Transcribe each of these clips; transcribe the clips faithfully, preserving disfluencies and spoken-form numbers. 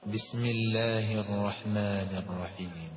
بسم الله الرحمن الرحيم.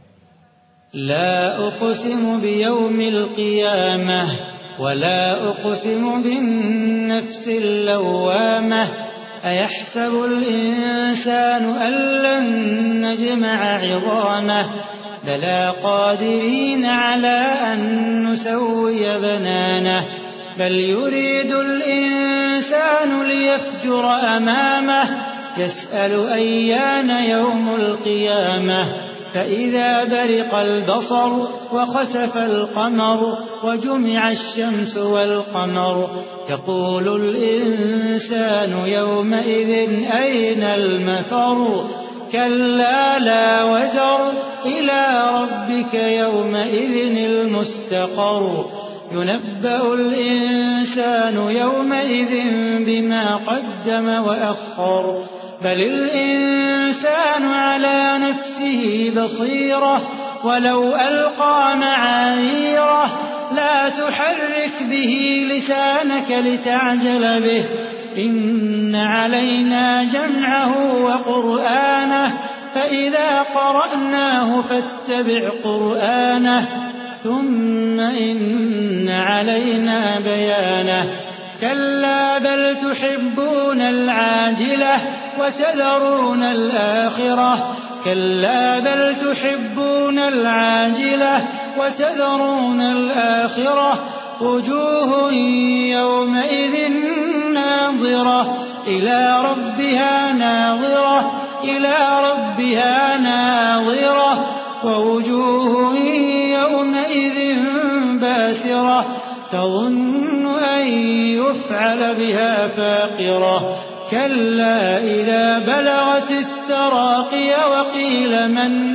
لا أقسم بيوم القيامة ولا أقسم بالنفس اللوامة أيحسب الإنسان أن لن نجمع عظامه بلى قادرين على أن نسوي بنانه بل يريد الإنسان ليفجر أمامه يسأل أيان يوم القيامة فإذا برق البصر وخسف القمر وجمع الشمس والقمر يقول الإنسان يومئذ أين المفر كلا لا وزر إلى ربك يومئذ المستقر ينبأ الإنسان يومئذ بما قدم وأخر بل الإنسان على نفسه بصيرة ولو ألقى معاذيره لا تحرك به لسانك لتعجل به إن علينا جمعه وقرآنه فإذا قرأناه فاتبع قرآنه ثم إن علينا بيانه كلا بل تحبون العاجلة وتذرون الآخرة كلا بل تحبون العاجلة وتذرون الآخرة وجوه يومئذ ناظرة إلى ربها ناظرة إلى ربها ناظرة ووجوه يومئذ باسرة تظن أن يفعل بها فاقرة كلا إذا بلغت التراقي وقيل من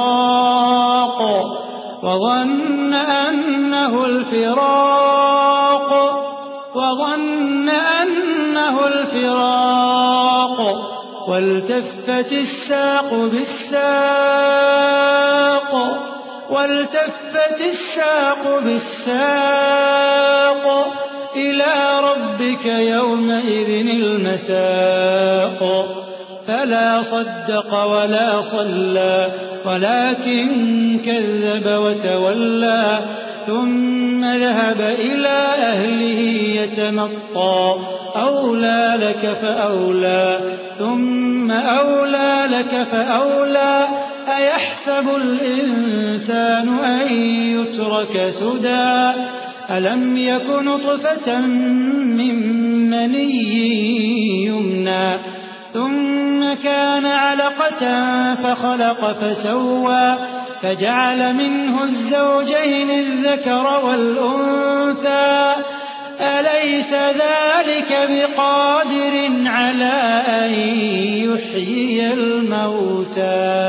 راق وظن أنه الفراق وظن أنه الفراق والتفت الساق بالساق والتفت الساق بالساق إلى ربك يومئذ المساق فلا صدق ولا صلى ولكن كذب وتولى ثم ذهب إلى أهله يتمطى أولى لك فأولى ثم أولى لك فأولى أيحسب الإنسان أن يترك سدى ألم يك نطفة من مني يمنى ثم كان علقة فخلق فسوى فجعل منه الزوجين الذكر والأنثى أليس ذلك بقادر على أن يحيي الموتى